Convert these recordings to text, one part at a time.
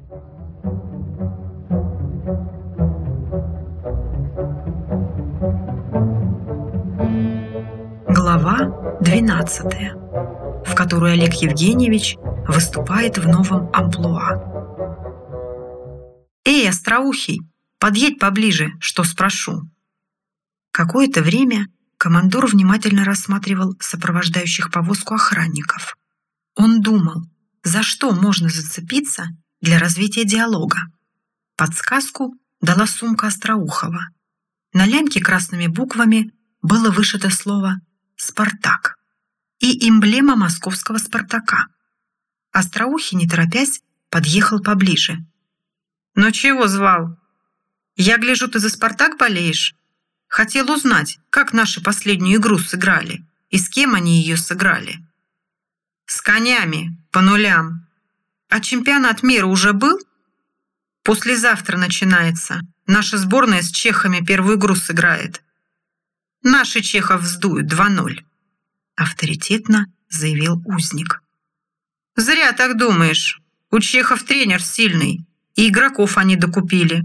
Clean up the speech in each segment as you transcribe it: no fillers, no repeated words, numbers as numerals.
Глава 12, в которой Олег Евгеньевич выступает в новом амплуа. «Эй, остроухий, подъедь поближе, что спрошу». Какое-то время командор внимательно рассматривал сопровождающих повозку охранников. Он думал, за что можно зацепиться для развития диалога. Подсказку дала сумка Остроухова. На лямке красными буквами было вышито слово «Спартак» и эмблема московского «Спартака». Остроухий, не торопясь, подъехал поближе. «Ну чего звал? Я гляжу, ты за «Спартак» болеешь? Хотел узнать, как наши последнюю игру сыграли и с кем они ее сыграли». «С конями, по нулям. А чемпионат мира уже был?» «Послезавтра начинается. Наша сборная с чехами первую игру сыграет. Наши чехов вздуют 2-0», авторитетно заявил узник. «Зря так думаешь. У чехов тренер сильный, и игроков они докупили.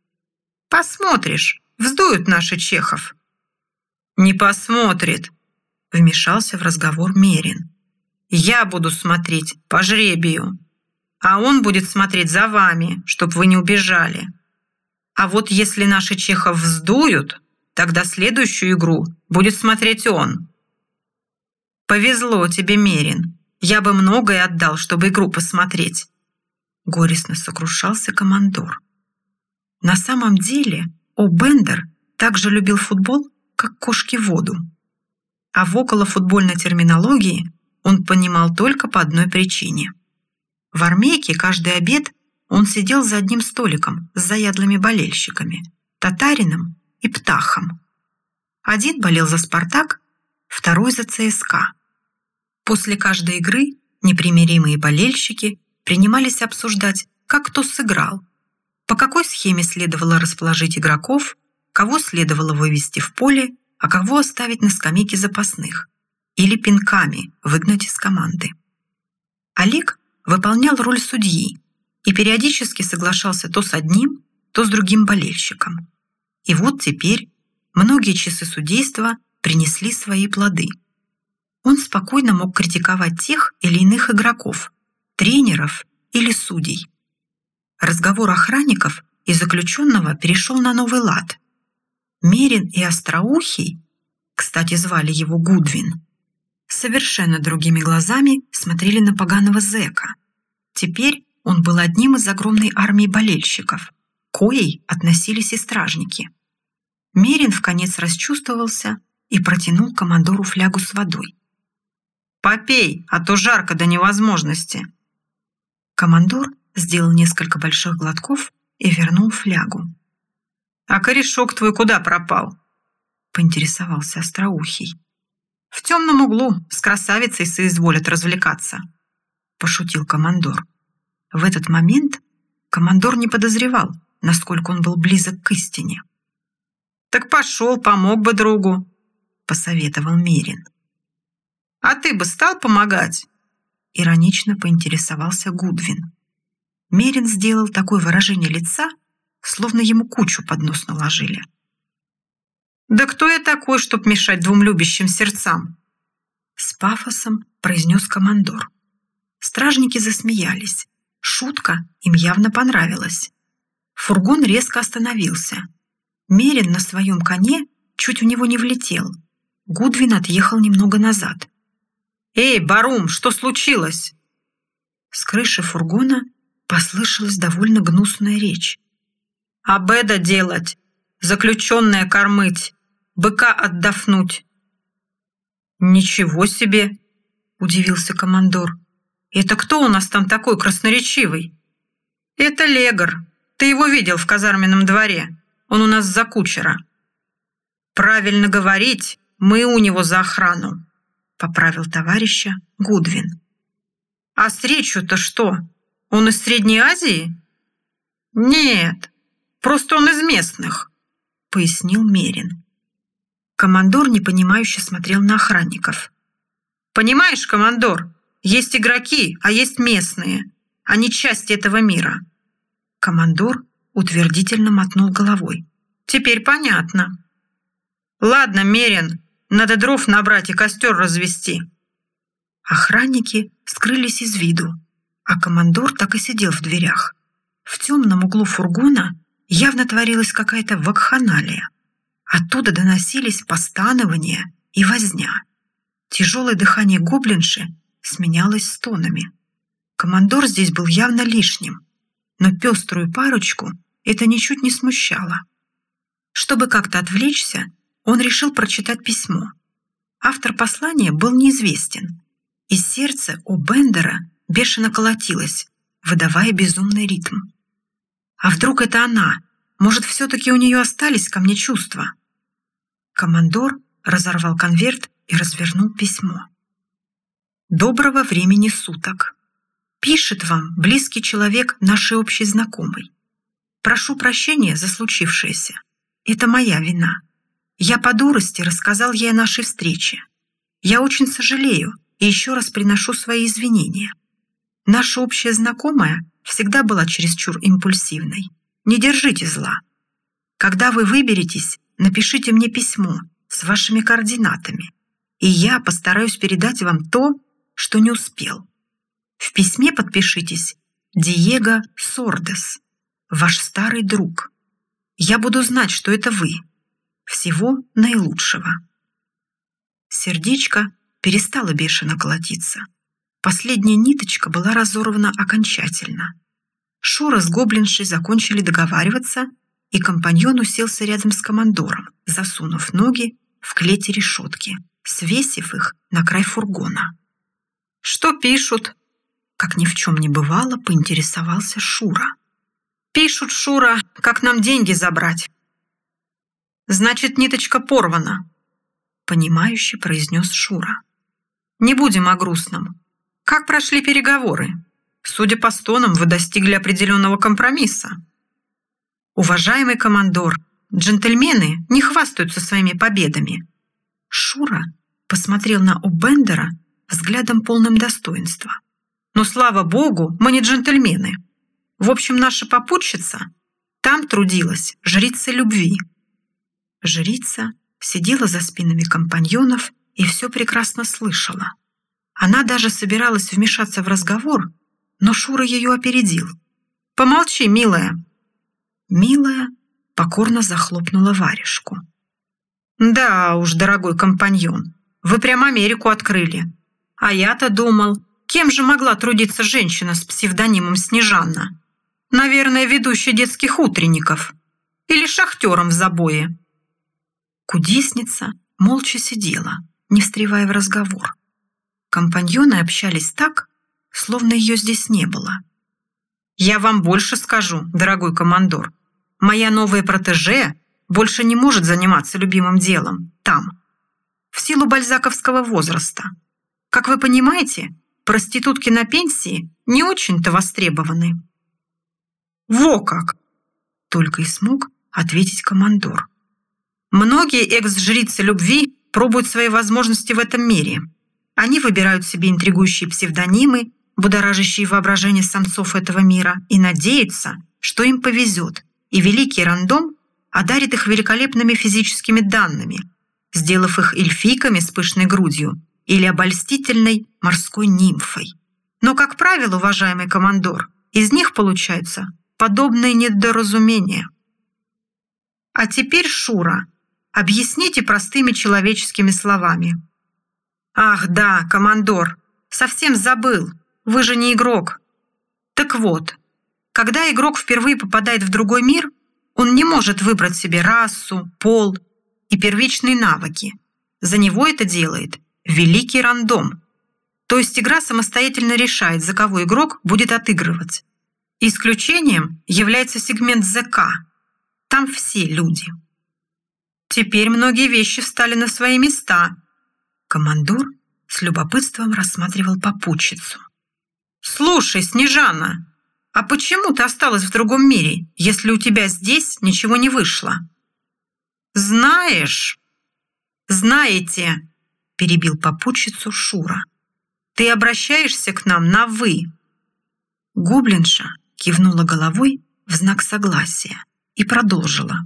Посмотришь, вздуют наши чехов». «Не посмотрит», вмешался в разговор Мерин. «Я буду смотреть по жребию, а он будет смотреть за вами, чтоб вы не убежали. А вот если наши чехов вздуют, тогда следующую игру будет смотреть он». «Повезло тебе, Мерин. Я бы многое отдал, чтобы игру посмотреть», горестно сокрушался командор. На самом деле О'Бендер также любил футбол, как кошки воду. А в околофутбольной терминологии он понимал только по одной причине. В армейке каждый обед он сидел за одним столиком с заядлыми болельщиками – татарином и птахом. Один болел за «Спартак», второй за ЦСКА. После каждой игры непримиримые болельщики принимались обсуждать, как кто сыграл, по какой схеме следовало расположить игроков, кого следовало вывести в поле, а кого оставить на скамейке запасных или пинками выгнать из команды. Олег выполнял роль судьи и периодически соглашался то с одним, то с другим болельщиком. И вот теперь многие часы судейства принесли свои плоды. Он спокойно мог критиковать тех или иных игроков, тренеров или судей. Разговор охранников и заключенного перешел на новый лад. Мерин и Остроухий, кстати, звали его Гудвин, совершенно другими глазами смотрели на поганого зэка. Теперь он был одним из огромной армии болельщиков, к коей относились и стражники. Мерин вконец расчувствовался и протянул командору флягу с водой. «Попей, а то жарко до невозможности». Командор сделал несколько больших глотков и вернул флягу. «А корешок твой куда пропал?» поинтересовался Остроухий. «В темном углу с красавицей соизволят развлекаться», пошутил командор. В этот момент командор не подозревал, насколько он был близок к истине. «Так пошел, помог бы другу», посоветовал Мерин. «А ты бы стал помогать?» Иронично поинтересовался Гудвин. Мерин сделал такое выражение лица, словно ему кучу под нос наложили. «Да кто я такой, чтоб мешать двум любящим сердцам?» С пафосом произнес командор. Стражники засмеялись. Шутка им явно понравилась. Фургон резко остановился. Мерин на своем коне чуть в него не влетел. Гудвин отъехал немного назад. «Эй, Барум, что случилось?» С крыши фургона послышалась довольно гнусная речь. «Обеда делать, заключенное кормыть, быка отдохнуть». «Ничего себе!» – удивился командор. «Это кто у нас там такой красноречивый?» «Это Легор. Ты его видел в казарменном дворе. Он у нас за кучера». «Правильно говорить, мы у него за охрану», – поправил товарища Гудвин. «А с речью-то что? Он из Средней Азии?» «Нет, просто он из местных», – пояснил Мерин. Командор непонимающе смотрел на охранников. «Понимаешь, командор, есть игроки, а есть местные. Они часть этого мира. Командор утвердительно мотнул головой. «Теперь понятно. Ладно, Мерин, надо дров набрать и костер развести». Охранники скрылись из виду, а командор так и сидел в дверях. В темном углу фургона явно творилась какая-то вакханалия. Оттуда доносились постанования и возня. Тяжелое дыхание гоблинши сменялось стонами. Командор здесь был явно лишним, но пеструю парочку это ничуть не смущало. Чтобы как-то отвлечься, он решил прочитать письмо. Автор послания был неизвестен, и сердце у Бендера бешено колотилось, выдавая безумный ритм. А вдруг это она? Может, все-таки у нее остались ко мне чувства? Командор разорвал конверт и развернул письмо. «Доброго времени суток. Пишет вам близкий человек нашей общей знакомой. Прошу прощения за случившееся. Это моя вина. Я по дурости рассказал ей о нашей встрече. Я очень сожалею и еще раз приношу свои извинения. Наша общая знакомая всегда была чересчур импульсивной. Не держите зла. Когда вы выберетесь, напишите мне письмо с вашими координатами, и я постараюсь передать вам то, что не успел. В письме подпишитесь «Диего Сордес, ваш старый друг». Я буду знать, что это вы. Всего наилучшего». Сердечко перестало бешено колотиться. Последняя ниточка была разорвана окончательно. Шура с гоблиншей закончили договариваться, и компаньон уселся рядом с командором, засунув ноги в клети решетки, свесив их на край фургона. «Что пишут?» Как ни в чем не бывало, поинтересовался Шура. «Пишут, Шура, как нам деньги забрать». «Значит, ниточка порвана», — понимающе произнес Шура. «Не будем о грустном. Как прошли переговоры? Судя по стонам, вы достигли определенного компромисса». «Уважаемый командор, джентльмены не хвастаются своими победами». Шура посмотрел на О'Бендера взглядом полным достоинства. «Но, слава богу, мы не джентльмены. В общем, наша попутчица там трудилась жрица любви». Жрица сидела за спинами компаньонов и все прекрасно слышала. Она даже собиралась вмешаться в разговор, но Шура ее опередил. «Помолчи, милая». Милая покорно захлопнула варежку. «Да уж, дорогой компаньон, вы прямо Америку открыли. А я-то думал, кем же могла трудиться женщина с псевдонимом Снежанна? Наверное, ведущей детских утренников. Или шахтером в забое». Кудесница молча сидела, не встревая в разговор. Компаньоны общались так, словно ее здесь не было. «Я вам больше скажу, дорогой командор. Моя новая протеже больше не может заниматься любимым делом там, в силу бальзаковского возраста. Как вы понимаете, проститутки на пенсии не очень-то востребованы». «Во как!» — только и смог ответить командор. «Многие экс-жрицы любви пробуют свои возможности в этом мире. Они выбирают себе интригующие псевдонимы, будоражащие воображение самцов этого мира, и надеются, что им повезет, и великий рандом одарит их великолепными физическими данными, сделав их эльфийками с пышной грудью или обольстительной морской нимфой. Но, как правило, уважаемый командор, из них получаются подобные недоразумения. А теперь, Шура, объясните простыми человеческими словами». «Ах да, командор, совсем забыл, вы же не игрок». Так вот, когда игрок впервые попадает в другой мир, он не может выбрать себе расу, пол и первичные навыки. За него это делает великий рандом. То есть игра самостоятельно решает, за кого игрок будет отыгрывать. Исключением является сегмент ЗК. Там все люди. Теперь многие вещи встали на свои места. Командор с любопытством рассматривал попутчицу. «Слушай, Снежана, а почему ты осталась в другом мире, если у тебя здесь ничего не вышло?» «Знаешь...» «Знаете...» — перебил попутчицу Шура. «Ты обращаешься к нам на «вы». Гоблинша кивнула головой в знак согласия и продолжила.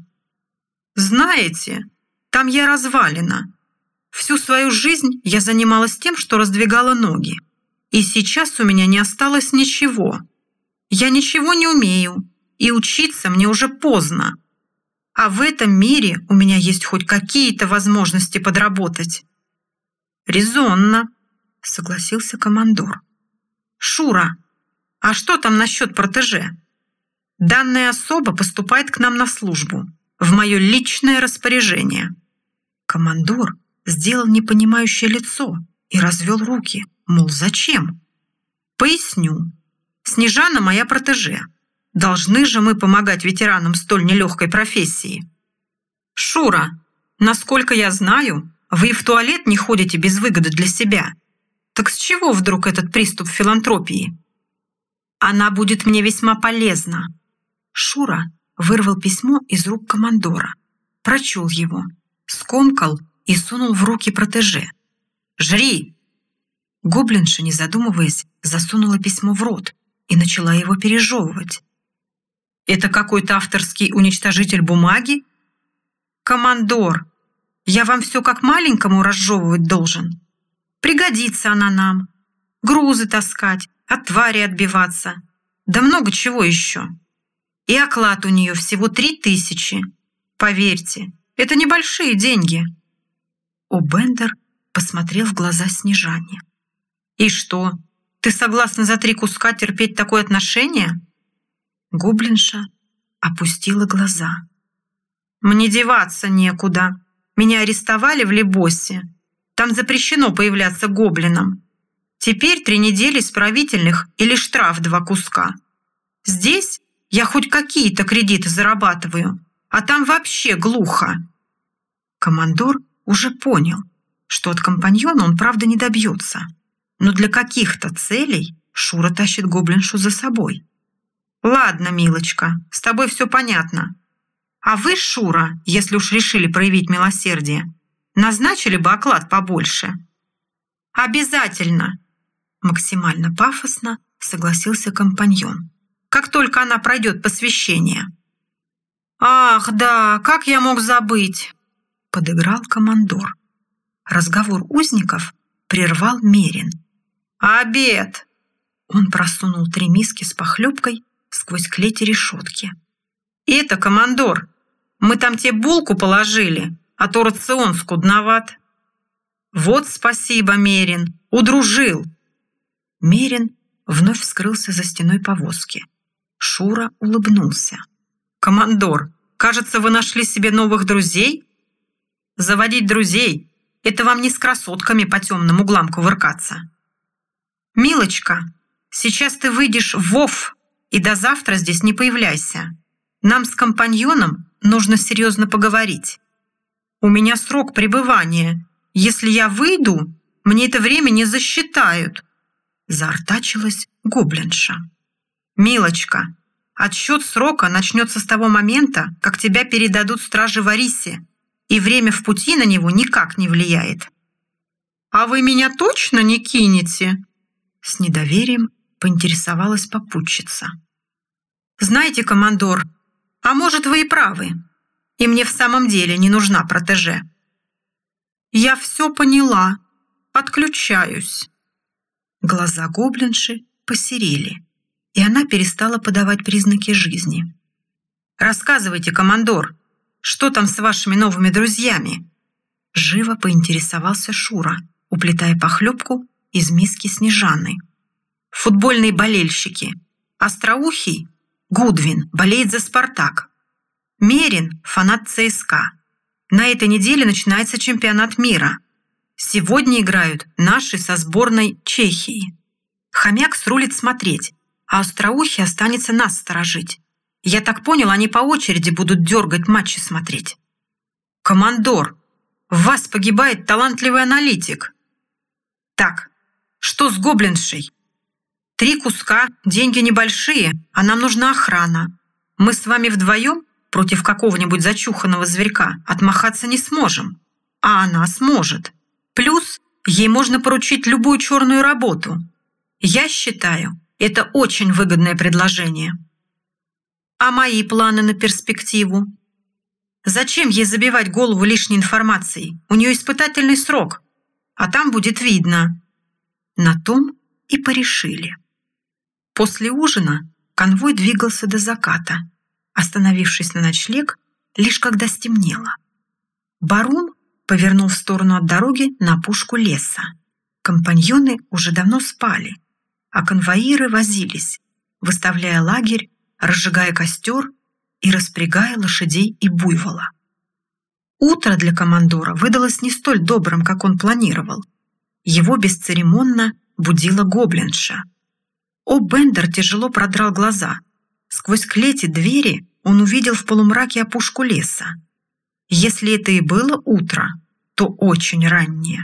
«Знаете, там я развалина. Всю свою жизнь я занималась тем, что раздвигала ноги. И сейчас у меня не осталось ничего. Я ничего не умею, и учиться мне уже поздно. А в этом мире у меня есть хоть какие-то возможности подработать». «Резонно», — согласился командор. «Шура, а что там насчет протеже? Данная особа поступает к нам на службу, в мое личное распоряжение». Командор сделал непонимающее лицо и развел руки, мол, зачем? «Поясню. Снежана моя протеже. Должны же мы помогать ветеранам столь нелегкой профессии». «Шура, насколько я знаю, вы и в туалет не ходите без выгоды для себя. Так с чего вдруг этот приступ филантропии?» «Она будет мне весьма полезна». Шура вырвал письмо из рук командора, прочел его, скомкал и сунул в руки протеже. «Жри!» Гоблинша, не задумываясь, засунула письмо в рот и начала его пережевывать. «Это какой-то авторский уничтожитель бумаги? Командор, я вам все как маленькому разжевывать должен. Пригодится она нам. Грузы таскать, от твари отбиваться. Да много чего еще. И оклад у нее всего 3000. Поверьте, это небольшие деньги». О'Бендер посмотрел в глаза Снежане. «И что, ты согласна за 3 куска терпеть такое отношение?» Гоблинша опустила глаза. «Мне деваться некуда. Меня арестовали в Лебосе. Там запрещено появляться гоблинам. Теперь 3 недели исправительных или штраф 2 куска. Здесь я хоть какие-то кредиты зарабатываю, а там вообще глухо». Командор уже понял, что от компаньона он, правда, не добьется, но для каких-то целей Шура тащит гоблиншу за собой. «Ладно, милочка, с тобой все понятно. А вы, Шура, если уж решили проявить милосердие, назначили бы оклад побольше». «Обязательно!» Максимально пафосно согласился компаньон. «Как только она пройдет посвящение». «Ах, да, как я мог забыть!» Подыграл командор. Разговор узников прервал Мерин. «Обед!» Он просунул 3 миски с похлебкой сквозь клети решетки. «Это, командор, мы там тебе булку положили, а то рацион скудноват». «Вот спасибо, Мерин, удружил». Мерин вновь скрылся за стеной повозки. Шура улыбнулся. «Командор, кажется, вы нашли себе новых друзей?» «Заводить друзей — это вам не с красотками по темным углам кувыркаться». «Милочка, сейчас ты выйдешь в ВОВ и до завтра здесь не появляйся. Нам с компаньоном нужно серьезно поговорить. У меня срок пребывания. Если я выйду, мне это время не засчитают». Заортачилась гоблинша. «Милочка, отсчет срока начнется с того момента, как тебя передадут страже Варисе, и время в пути на него никак не влияет». «А вы меня точно не кинете?» С недоверием поинтересовалась попутчица. «Знаете, командор, а может, вы и правы, и мне в самом деле не нужна протеже». «Я все поняла. Отключаюсь». Глаза гоблинши посерели, и она перестала подавать признаки жизни. «Рассказывайте, командор, что там с вашими новыми друзьями?» Живо поинтересовался Шура, уплетая похлебку из миски Снежаны. «Футбольные болельщики. Остроухий, Гудвин, болеет за «Спартак». Мерин – фанат ЦСКА. На этой неделе начинается чемпионат мира. Сегодня играют наши со сборной Чехии. Хомяк срулит смотреть, а Остроухий останется нас сторожить. Я так понял, они по очереди будут дергать матчи смотреть. Командор, в вас погибает талантливый аналитик. Так, что с гоблиншей? 3 куска, деньги небольшие, а нам нужна охрана. Мы с вами вдвоем против какого-нибудь зачуханного зверька отмахаться не сможем. А она сможет. Плюс ей можно поручить любую черную работу. Я считаю, это очень выгодное предложение». А мои планы на перспективу? Зачем ей забивать голову лишней информацией? У нее испытательный срок, а там будет видно. На том и порешили. После ужина конвой двигался до заката, остановившись на ночлег лишь когда стемнело. Барун повернул в сторону от дороги на опушку леса. Компаньоны уже давно спали, а конвоиры возились, выставляя лагерь, разжигая костер и распрягая лошадей и буйвола. Утро для командора выдалось не столь добрым, как он планировал. Его бесцеремонно будила гоблинша. О'Бендер тяжело продрал глаза. Сквозь клети двери он увидел в полумраке опушку леса. Если это и было утро, то очень раннее.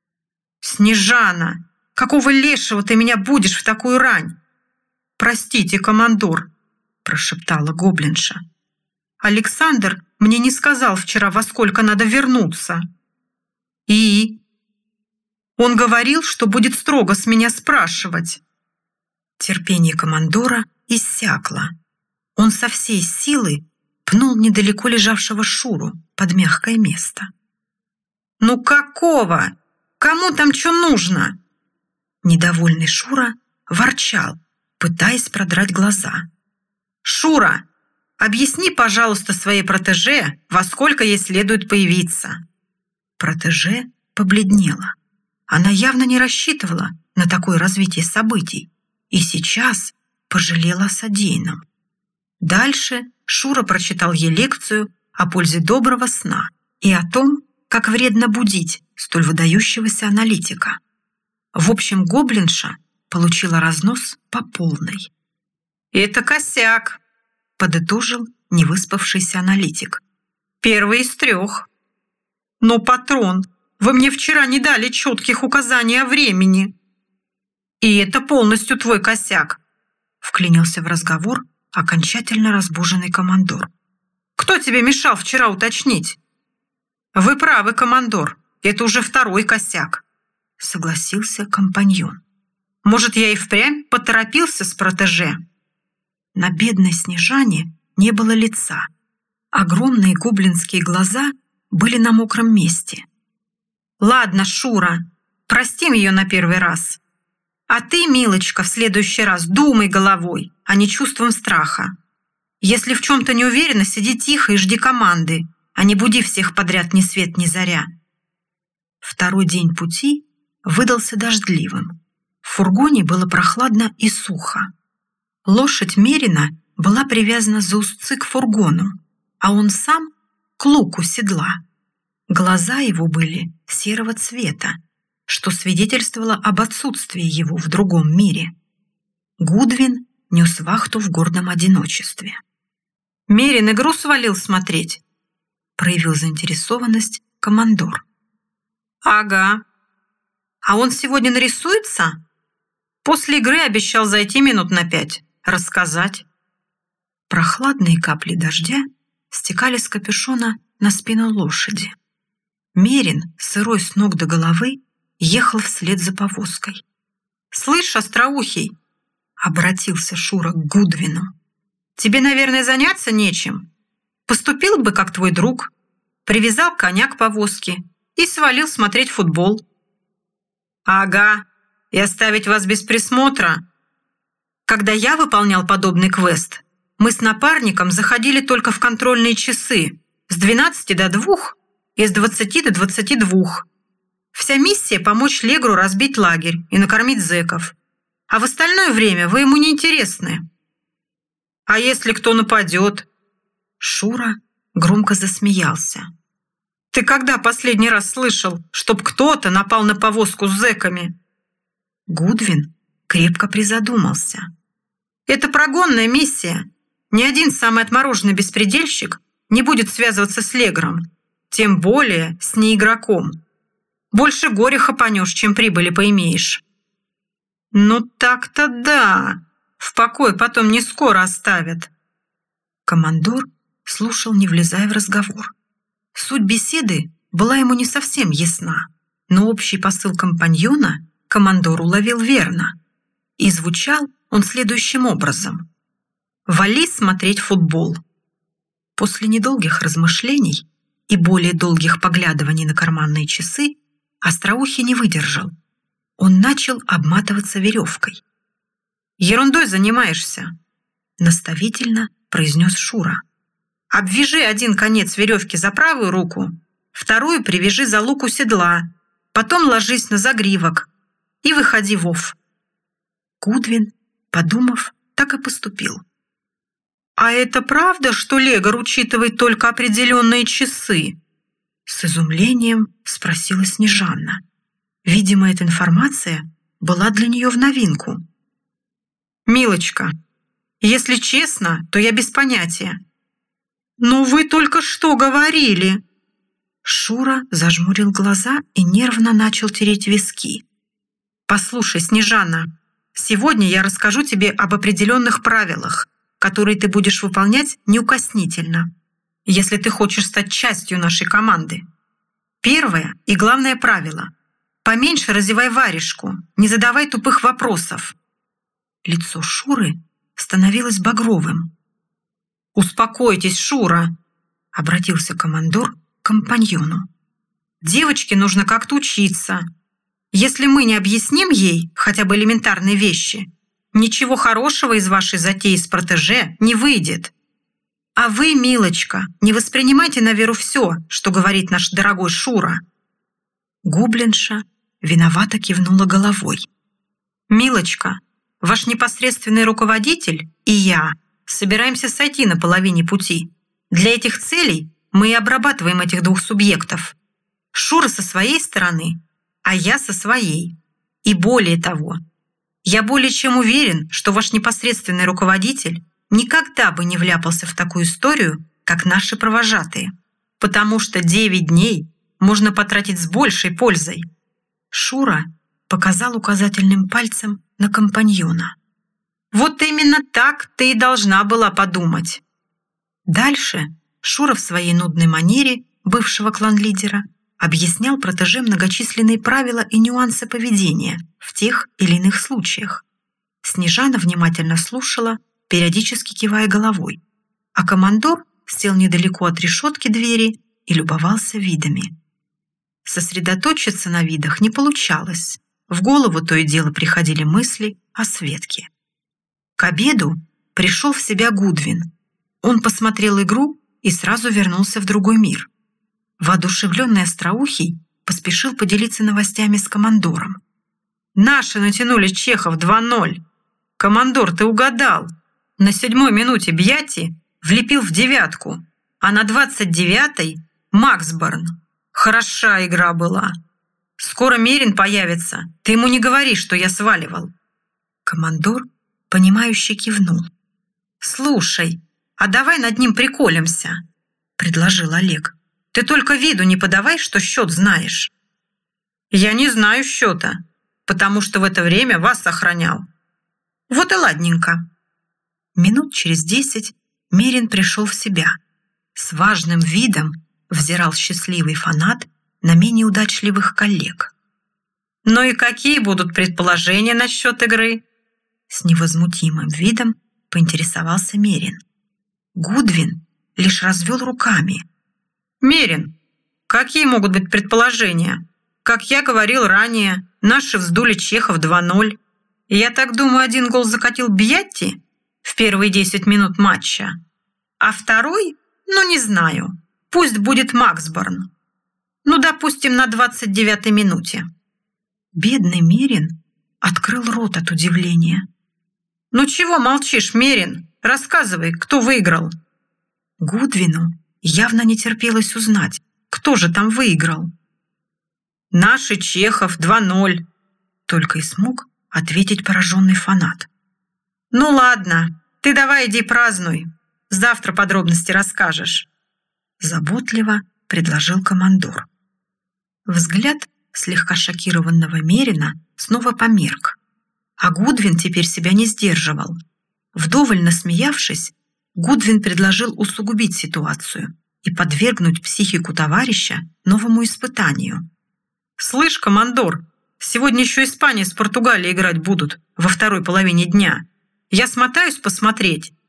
«Снежана, какого лешего ты меня будешь в такую рань?» «Простите, командор», – прошептала гоблинша. «Александр мне не сказал вчера, во сколько надо вернуться». «И?» «Он говорил, что будет строго с меня спрашивать». Терпение командора иссякло. Он со всей силы пнул недалеко лежавшего Шуру под мягкое место. «Ну какого? Кому там что нужно?» Недовольный Шура ворчал, пытаясь продрать глаза. «Шура, объясни, пожалуйста, своей протеже, во сколько ей следует появиться». Протеже побледнела. Она явно не рассчитывала на такое развитие событий и сейчас пожалела о содеянном. Дальше Шура прочитал ей лекцию о пользе доброго сна и о том, как вредно будить столь выдающегося аналитика. В общем, гоблинша получила разнос по полной. «Это косяк», – подытожил невыспавшийся аналитик. «Первый из 3. Но, патрон, вы мне вчера не дали четких указаний о времени». «И это полностью твой косяк», – вклинился в разговор окончательно разбуженный командор. «Кто тебе мешал вчера уточнить?» «Вы правы, командор, это уже 2 косяк», – согласился компаньон. «Может, я и впрямь поторопился с протеже?» На бедной Снежане не было лица. Огромные гоблинские глаза были на мокром месте. «Ладно, Шура, простим ее на первый раз. А ты, милочка, в следующий раз думай головой, а не чувством страха. Если в чем-то не уверена, сиди тихо и жди команды, а не буди всех подряд ни свет ни заря». 2 день пути выдался дождливым. В фургоне было прохладно и сухо. Лошадь Мерина была привязана за узцы к фургону, а он сам к луку седла. Глаза его были серого цвета, что свидетельствовало об отсутствии его в другом мире. Гудвин нес вахту в гордом одиночестве. «Мерин игру свалил смотреть?» – проявил заинтересованность командор. «Ага. А он сегодня нарисуется?» «После игры обещал зайти минут на 5, рассказать». Прохладные капли дождя стекали с капюшона на спину лошади. Мерин, сырой с ног до головы, ехал вслед за повозкой. «Слышь, остроухий!» — обратился Шура к Гудвину. «Тебе, наверное, заняться нечем. Поступил бы, как твой друг, привязал коня к повозке и свалил смотреть футбол». «Ага, и оставить вас без присмотра?» «Когда я выполнял подобный квест, мы с напарником заходили только в контрольные часы с 12 до 2 и с 20 до 22. Вся миссия – помочь Легру разбить лагерь и накормить зэков. А в остальное время вы ему не интересны». «А если кто нападет?» Шура громко засмеялся. «Ты когда последний раз слышал, чтоб кто-то напал на повозку с зэками?» Гудвин крепко призадумался. «Это прогонная миссия. Ни один самый отмороженный беспредельщик не будет связываться с Легром, тем более с неигроком. Больше горя хапанешь, чем прибыли поимеешь». «Ну так-то да. В покое потом не скоро оставят». Командор слушал, не влезая в разговор. Суть беседы была ему не совсем ясна, но общий посыл компаньона командор уловил верно. И звучал он следующим образом. Вали смотреть футбол». После недолгих размышлений и более долгих поглядываний на карманные часы Остроухий не выдержал. Он начал обматываться веревкой. «Ерундой занимаешься», — наставительно произнес Шура. «Обвяжи один конец веревки за правую руку, вторую привяжи за луку седла, потом ложись на загривок и выходи вов». Гудвин, подумав, так и поступил. «А это правда, что Легор учитывает только определенные часы?» С изумлением спросила Снежанна. Видимо, эта информация была для нее в новинку. «Милочка, если честно, то я без понятия». «Ну вы только что говорили!» Шура зажмурил глаза и нервно начал тереть виски. «Послушай, Снежанна, сегодня я расскажу тебе об определенных правилах, которые ты будешь выполнять неукоснительно, если ты хочешь стать частью нашей команды. Первое и главное правило – поменьше разевай варежку, не задавай тупых вопросов». Лицо Шуры становилось багровым. «Успокойтесь, Шура!» – обратился командор к компаньону. «Девочке нужно как-то учиться. Если мы не объясним ей хотя бы элементарные вещи, ничего хорошего из вашей затеи с протеже не выйдет. А вы, милочка, не воспринимайте на веру все, что говорит наш дорогой Шура». Гоблинша виновато кивнула головой. «Милочка, ваш непосредственный руководитель и я собираемся сойти на половине пути. Для этих целей мы и обрабатываем этих двух субъектов. Шура со своей стороны, а я со своей. И более того, я более чем уверен, что ваш непосредственный руководитель никогда бы не вляпался в такую историю, как наши провожатые, потому что 9 дней можно потратить с большей пользой». Шура показал указательным пальцем на компаньона. «Вот именно так ты и должна была подумать». Дальше Шура в своей нудной манере бывшего клан-лидера объяснял протеже многочисленные правила и нюансы поведения в тех или иных случаях. Снежана внимательно слушала, периодически кивая головой, а командор сел недалеко от решетки двери и любовался видами. Сосредоточиться на видах не получалось. В голову то и дело приходили мысли о Светке. К обеду пришел в себя Гудвин. Он посмотрел игру и сразу вернулся в другой мир. Воодушевленный Остроухий поспешил поделиться новостями с командором. «Наши натянули Чехов 2-0. Командор, ты угадал. На 7-й минуте Бьяти влепил в 9-ку, а на 29-й Максборн. Хороша игра была. Скоро Мерин появится. Ты ему не говори, что я сваливал». Командор, понимающе кивнул. «Слушай, а давай над ним приколемся», — предложил Олег. «Ты только виду не подавай, что счет знаешь». «Я не знаю счета, потому что в это время вас охранял». «Вот и ладненько». Минут через 10 Мерин пришел в себя. С важным видом взирал счастливый фанат на менее удачливых коллег. «Ну и какие будут предположения насчет игры?» С невозмутимым видом поинтересовался Мерин. Гудвин лишь развел руками. «Мерин, какие могут быть предположения? Как я говорил ранее, наши вздули Чехов 2-0. Я так думаю, 1 гол закатил Бьятти в первые 10 минут матча, а второй, ну не знаю, пусть будет Максборн. Ну, допустим, на 29-й минуте». Бедный Мерин открыл рот от удивления. «Ну чего молчишь, Мерин? Рассказывай, кто выиграл». Гудвину явно не терпелось узнать, кто же там выиграл. «Наши Чехов 2-0», только и смог ответить пораженный фанат. «Ну ладно, ты давай иди празднуй. Завтра подробности расскажешь», заботливо предложил командор. Взгляд слегка шокированного Мерина снова померк, а Гудвин теперь себя не сдерживал. Вдоволь насмеявшись, Гудвин предложил усугубить ситуацию и подвергнуть психику товарища новому испытанию. «Слышь, командор, сегодня еще Испания с Португалией играть будут во второй половине дня. Я смотаюсь посмотреть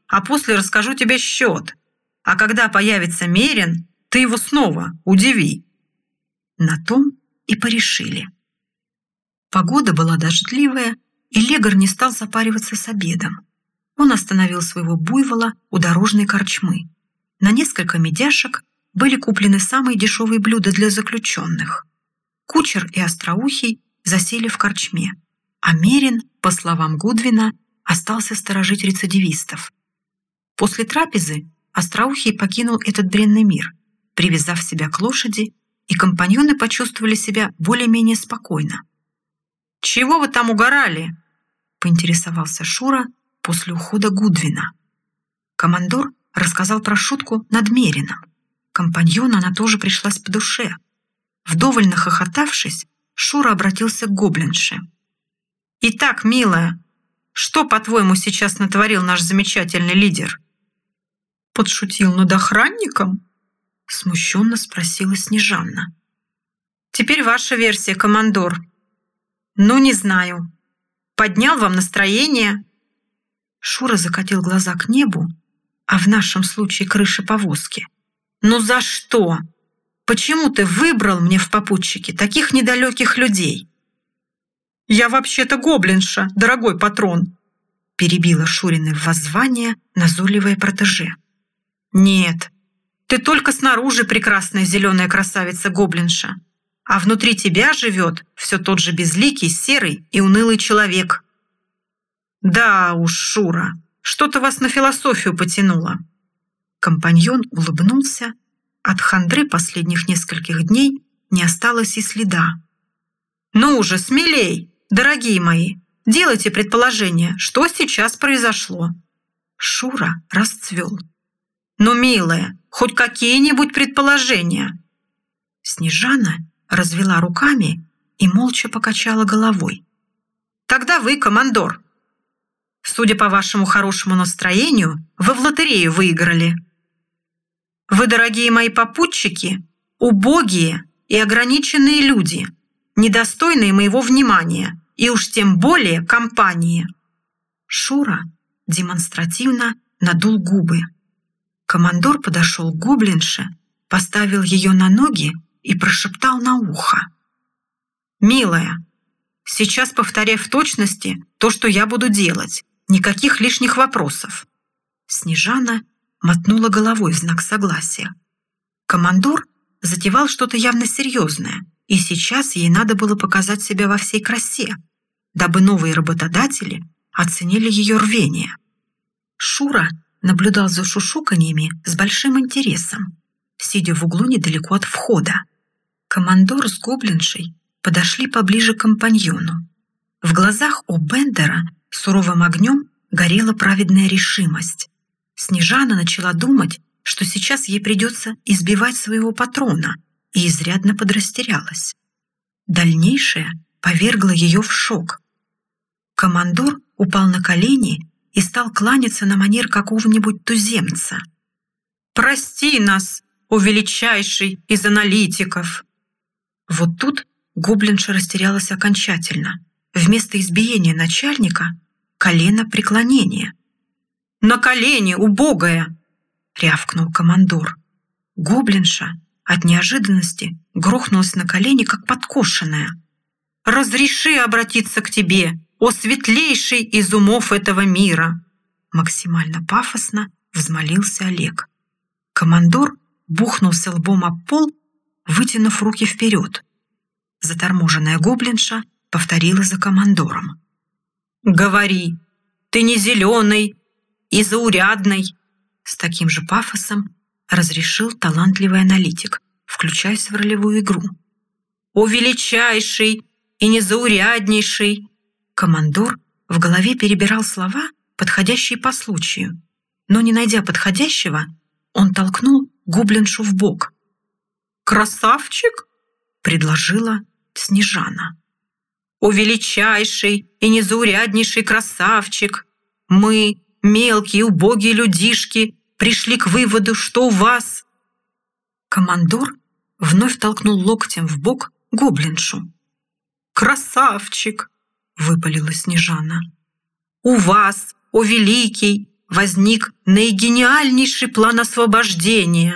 а после расскажу тебе счет. А когда появится Мерин, ты его снова удиви». На том и порешили. Погода была дождливая, и Легор не стал запариваться с обедом. Он остановил своего буйвола у дорожной корчмы. На несколько медяшек были куплены самые дешевые блюда для заключенных. Кучер и Остроухий засели в корчме, а Мерин, по словам Гудвина, остался сторожить рецидивистов. После трапезы Остроухий покинул этот бренный мир, привязав себя к лошади, и компаньоны почувствовали себя более-менее спокойно. «Чего вы там угорали?» — поинтересовался Шура после ухода Гудвина. Командор рассказал про шутку над Мерином. Компаньону она тоже пришлась по душе. Вдоволь нахохотавшись, Шура обратился к гоблинше. «Итак, милая, что, по-твоему, сейчас натворил наш замечательный лидер?» «Подшутил над охранником?» — смущенно спросила Снежанна. «Теперь ваша версия, командор». «Ну, не знаю. Поднял вам настроение?» Шура закатил глаза к небу, а в нашем случае крыше повозки. «Ну за что? Почему ты выбрал мне в попутчики таких недалеких людей?» «Я вообще-то гоблинша, дорогой патрон», — перебила Шурины воззвание назойливое протеже. «Нет, ты только снаружи прекрасная зеленая красавица-гоблинша, а внутри тебя живет все тот же безликий, серый и унылый человек». «Да уж, Шура, что-то вас на философию потянуло». Компаньон улыбнулся. От хандры последних нескольких дней не осталось и следа. «Ну уже, смелей, дорогие мои, делайте предположение, что сейчас произошло». Шура расцвел. «Ну, милая, хоть какие-нибудь предположения?» Снежана развела руками и молча покачала головой. «Тогда вы, командор. Судя по вашему хорошему настроению, вы в лотерею выиграли. Вы, дорогие мои попутчики, убогие и ограниченные люди, недостойные моего внимания и уж тем более компании». Шура демонстративно надул губы. Командор подошел к гоблинше, поставил ее на ноги и прошептал на ухо. «Милая, сейчас повторяй в точности то, что я буду делать. Никаких лишних вопросов». Снежана мотнула головой в знак согласия. Командор затевал что-то явно серьезное, и сейчас ей надо было показать себя во всей красе, дабы новые работодатели оценили ее рвение. Шура наблюдал за шушуканьями с большим интересом, сидя в углу недалеко от входа. Командор с гоблиншей подошли поближе к компаньону. В глазах у Бендера суровым огнем горела праведная решимость. Снежана начала думать, что сейчас ей придется избивать своего патрона, и изрядно подрастерялась. Дальнейшее повергло ее в шок. Командор упал на колени и стал кланяться на манер какого-нибудь туземца. «Прости нас, о величайший из аналитиков!» Вот тут гоблинша растерялась окончательно. Вместо избиения начальника — колено-преклонение. «На колени, убогая!» — рявкнул командор. Гоблинша от неожиданности грохнулась на колени, как подкошенная. «Разреши обратиться к тебе, о светлейший из умов этого мира!» Максимально пафосно взмолился Олег. Командор бухнулся лбом об пол, вытянув руки вперед. Заторможенная гоблинша повторила за командором. «Говори, ты не зеленый и заурядный!» С таким же пафосом разрешил талантливый аналитик, включаясь в ролевую игру. «О величайший и незауряднейший!» Командор в голове перебирал слова, подходящие по случаю, но, не найдя подходящего, он толкнул гоблиншу в бок. «Красавчик!» — предложила Снежана. «О величайший и незауряднейший красавчик! Мы, мелкие убогие людишки, пришли к выводу, что у вас...» Командор вновь толкнул локтем в бок гоблиншу. «Красавчик!» — выпалила Снежана. «У вас, о великий, возник наигениальнейший план освобождения».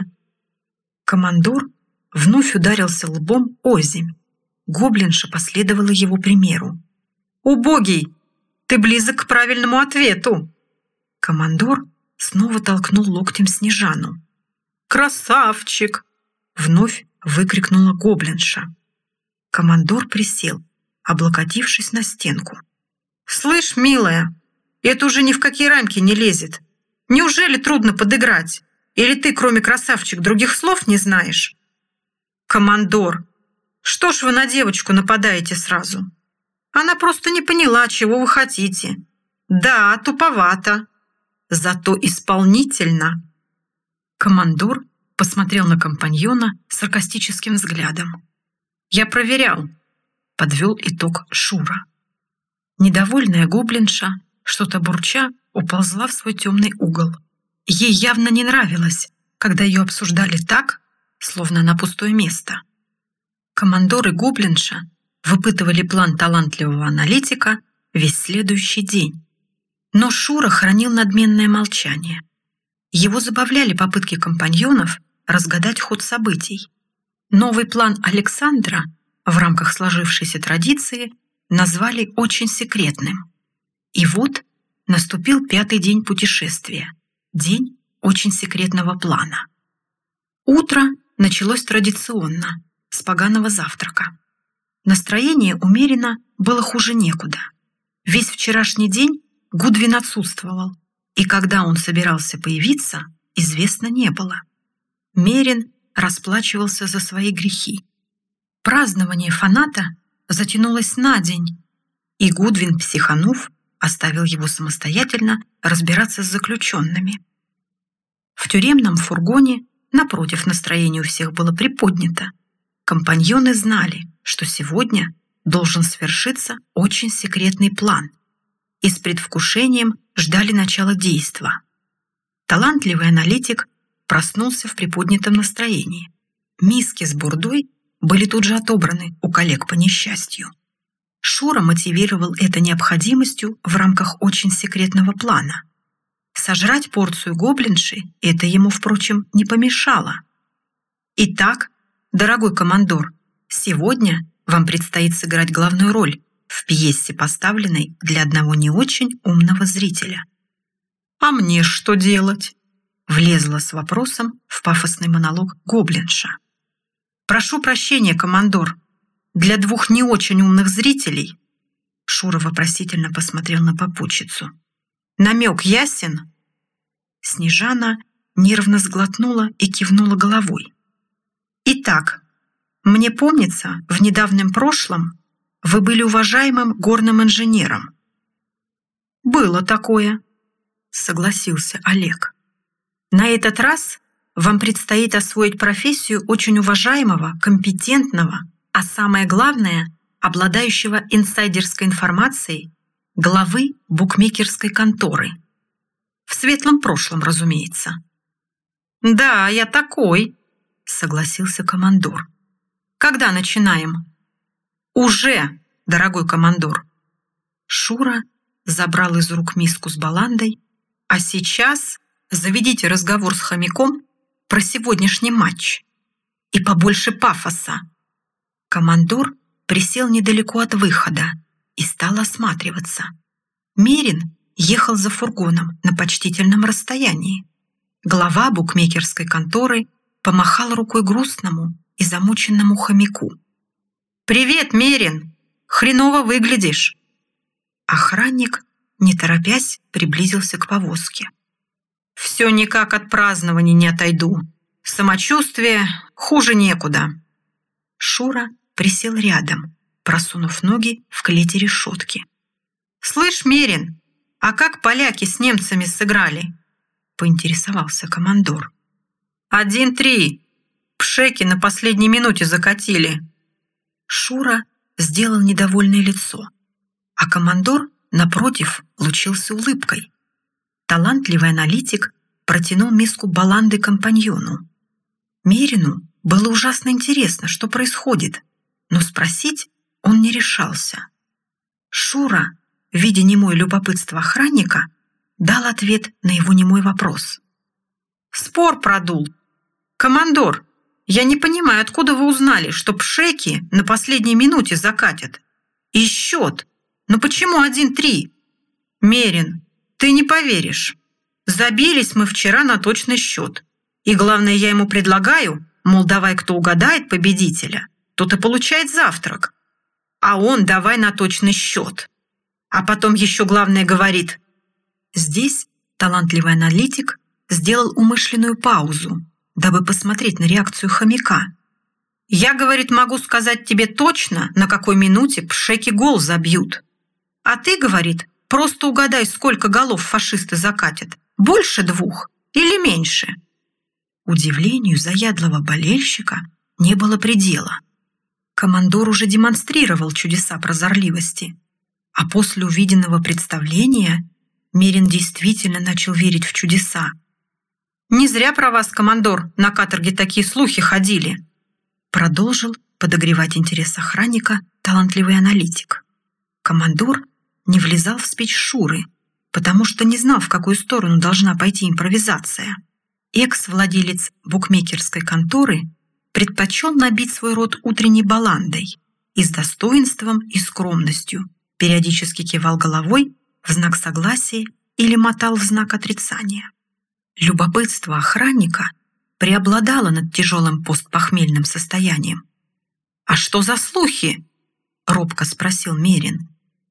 Командор вновь ударился лбом озимь. Гоблинша последовала его примеру. «Убогий, ты близок к правильному ответу». Командор снова толкнул локтем Снежану. «Красавчик!» — вновь выкрикнула гоблинша. Командор присел, облокотившись на стенку. «Слышь, милая, это уже ни в какие рамки не лезет. Неужели трудно подыграть? Или ты, кроме красавчик, других слов не знаешь?» «Командор, что ж вы на девочку нападаете сразу? Она просто не поняла, чего вы хотите. Да, туповато, зато исполнительно». Командор посмотрел на компаньона саркастическим взглядом. «Я проверял», — подвел итог Шура. Недовольная гоблинша, что-то бурча, уползла в свой темный угол. Ей явно не нравилось, когда ее обсуждали так, словно на пустое место. Командор и гоблинша выпытывали план талантливого аналитика весь следующий день. Но Шура хранил надменное молчание. Его забавляли попытки компаньонов разгадать ход событий. Новый план Александра в рамках сложившейся традиции назвали очень секретным. И вот наступил 5-й день путешествия, день очень секретного плана. Утро началось традиционно, с поганого завтрака. Настроение у Мерина было хуже некуда. Весь вчерашний день Гудвин отсутствовал, и когда он собирался появиться, известно не было. Мерин расплачивался за свои грехи. Празднование фаната затянулось на день, и Гудвин, психанув, оставил его самостоятельно разбираться с заключенными. В тюремном фургоне, напротив, настроение у всех было приподнято. Компаньоны знали, что сегодня должен свершиться очень секретный план, и с предвкушением ждали начала действа. Талантливый аналитик проснулся в приподнятом настроении. Миски с бурдой были тут же отобраны у коллег по несчастью. Шура мотивировал это необходимостью в рамках очень секретного плана. Сожрать порцию гоблинши это ему, впрочем, не помешало. «Итак, дорогой командор, сегодня вам предстоит сыграть главную роль в пьесе, поставленной для одного не очень умного зрителя». «А мне что делать?» — влезла с вопросом в пафосный монолог гоблинша. «Прошу прощения, командор, для 2 не очень умных зрителей». Шура вопросительно посмотрел на попутчицу. «Намек ясен?» Снежана нервно сглотнула и кивнула головой. «Итак, мне помнится, в недавнем прошлом вы были уважаемым горным инженером». «Было такое», — согласился Олег. «На этот раз вам предстоит освоить профессию очень уважаемого, компетентного, а самое главное, обладающего инсайдерской информацией главы букмекерской конторы. В светлом прошлом, разумеется». «Да, я такой», — согласился командор. «Когда начинаем?» «Уже, дорогой командор». Шура забрал из рук миску с баландой. «А сейчас заведите разговор с хомяком про сегодняшний матч. И побольше пафоса». Командор присел недалеко от выхода и стал осматриваться. Мерин ехал за фургоном на почтительном расстоянии. Глава букмекерской конторы помахал рукой грустному и замученному хомяку. «Привет, Мерин! Хреново выглядишь!» Охранник, не торопясь, приблизился к повозке. «Все никак от празднования не отойду. Самочувствие хуже некуда». Шура присел рядом, просунув ноги в клете решетки. «Слышь, Мерин, а как поляки с немцами сыграли?» — поинтересовался командор. 1-3. Пшеки на последней минуте закатили». Шура сделал недовольное лицо, а командор, напротив, лучился улыбкой. Талантливый аналитик протянул миску баланды компаньону. Мерину было ужасно интересно, что происходит, но спросить он не решался. Шура, видя немое любопытство охранника, дал ответ на его немой вопрос. «Спор продул. Командор, я не понимаю, откуда вы узнали, что пшеки на последней минуте закатят? И счет. Но почему 1-3? Мерин, ты не поверишь. Забились мы вчера на точный счет. И главное, я ему предлагаю, мол, давай, кто угадает победителя, тот и получает завтрак. А он давай на точный счет. А потом еще главное говорит». Здесь талантливый аналитик сделал умышленную паузу, дабы посмотреть на реакцию хомяка. «Я, говорит, могу сказать тебе точно, на какой минуте пшеки гол забьют. А ты, говорит, просто угадай, сколько голов фашисты закатят. Больше 2 или меньше?» Удивлению заядлого болельщика не было предела. Командор уже демонстрировал чудеса прозорливости, а после увиденного представления Мерин действительно начал верить в чудеса. «Не зря про вас, командор, на каторге такие слухи ходили», продолжил подогревать интерес охранника талантливый аналитик. Командор не влезал в спич Шуры, потому что не знал, в какую сторону должна пойти импровизация. Экс-владелец букмекерской конторы предпочел набить свой рот утренней баландой и с достоинством и скромностью периодически кивал головой в знак согласия или мотал в знак отрицания. Любопытство охранника преобладало над тяжелым постпохмельным состоянием. «А что за слухи?» — робко спросил Мерин.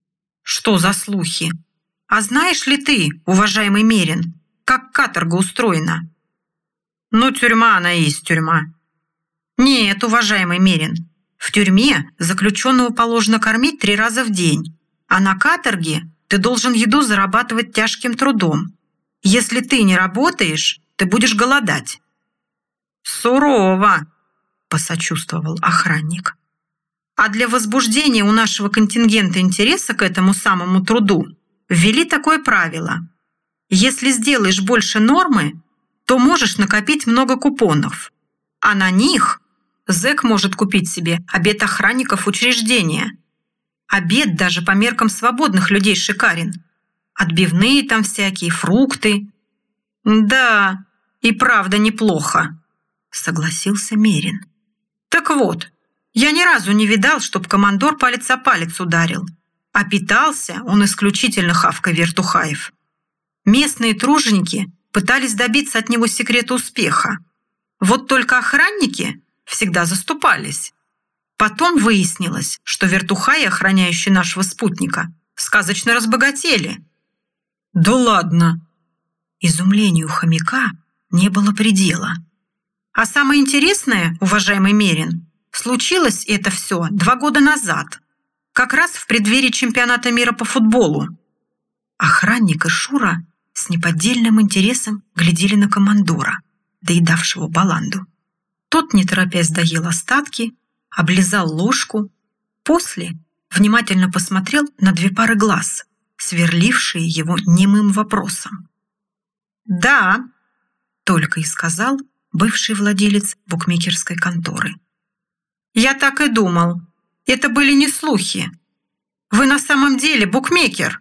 «Что за слухи? А знаешь ли ты, уважаемый Мерин, как каторга устроена?» «Ну, тюрьма она и есть тюрьма». «Нет, уважаемый Мерин, в тюрьме заключенного положено кормить 3 раза в день, а на каторге ты должен еду зарабатывать тяжким трудом. Если ты не работаешь, ты будешь голодать». «Сурово», — посочувствовал охранник. «А для возбуждения у нашего контингента интереса к этому самому труду ввели такое правило. Если сделаешь больше нормы, то можешь накопить много купонов, а на них зэк может купить себе обед охранников учреждения. Обед даже по меркам свободных людей шикарен. Отбивные там всякие, фрукты». «Да, и правда неплохо», — согласился Мерин. «Так вот, я ни разу не видал, чтоб командор палец о палец ударил, а питался он исключительно хавкой вертухаев. Местные труженики пытались добиться от него секрета успеха. Вот только охранники всегда заступались. Потом выяснилось, что вертухаи, охраняющие нашего спутника, сказочно разбогатели». «Да ладно!» Изумлению хомяка не было предела. «А самое интересное, уважаемый Мерин, случилось это все 2 года назад, как раз в преддверии чемпионата мира по футболу». Охранник и Шура с неподдельным интересом глядели на командора, доедавшего баланду. Тот, не торопясь, доел остатки, облизал ложку, после внимательно посмотрел на 2 пары глаз, сверлившие его немым вопросом. «Да», — только и сказал бывший владелец букмекерской конторы. «Я так и думал. Это были не слухи. Вы на самом деле букмекер».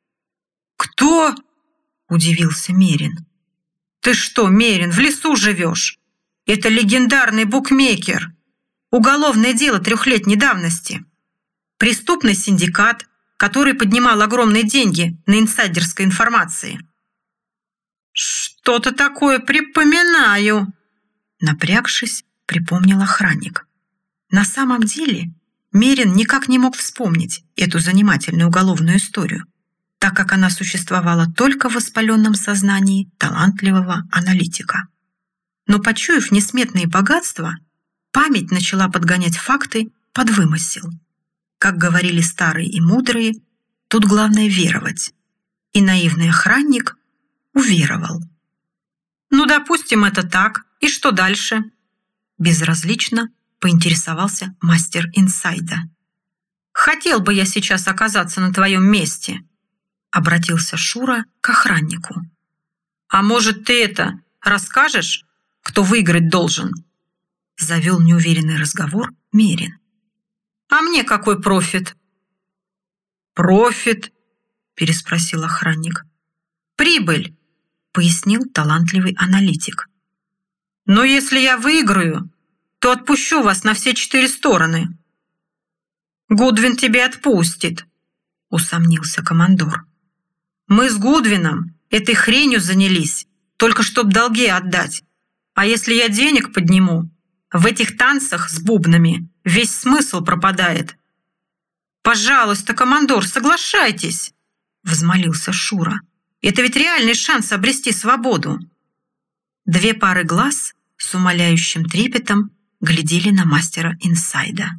«Кто?» — удивился Мерин. «Ты что, Мерин, в лесу живешь? Это легендарный букмекер. Уголовное дело 3-летней давности. Преступный синдикат, который поднимал огромные деньги на инсайдерской информации». «Что-то такое припоминаю», — напрягшись, припомнил охранник. На самом деле Мерин никак не мог вспомнить эту занимательную уголовную историю, так как она существовала только в воспаленном сознании талантливого аналитика. Но, почуяв несметные богатства, память начала подгонять факты под вымысел. Как говорили старые и мудрые, тут главное веровать. И наивный охранник уверовал. «Ну, допустим, это так. И что дальше?» Безразлично поинтересовался мастер инсайда. «Хотел бы я сейчас оказаться на твоем месте», — обратился Шура к охраннику. «А может, ты расскажешь, кто выиграть должен?» Завел неуверенный разговор Мерин. «А мне какой профит?» «Профит?» — переспросил охранник. прибыль», — пояснил талантливый аналитик. «Но если я выиграю, то отпущу вас на все 4 стороны». «Гудвин тебя отпустит», — усомнился командор. «Мы с Гудвином этой хренью занялись, только чтоб долги отдать. А если я денег подниму, в этих танцах с бубнами весь смысл пропадает». «Пожалуйста, командор, соглашайтесь», — взмолился Шура. «Это ведь реальный шанс обрести свободу». 2 пары глаз с умоляющим трепетом глядели на мастера Инсайда.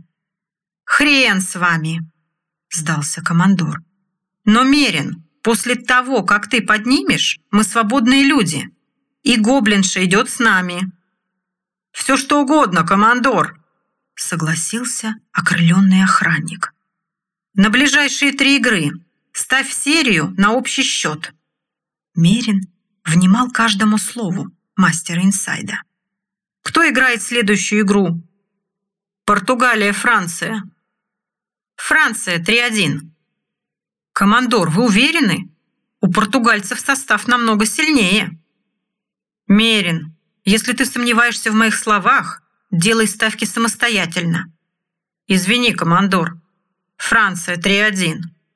«Хрен с вами», — сдался командор. «Но, Мерин, после того, как ты поднимешь, мы свободные люди, и гоблинша идет с нами». «Все что угодно, командор», — согласился окрыленный охранник. «На ближайшие 3 игры ставь серию на общий счет». Мерин внимал каждому слову мастера Инсайда. «Кто играет следующую игру?» «Португалия, Франция». «Франция, 3-1». «Командор, вы уверены? У португальцев состав намного сильнее». «Мерин, если ты сомневаешься в моих словах, делай ставки самостоятельно». «Извини, командор. Франция, 3-1».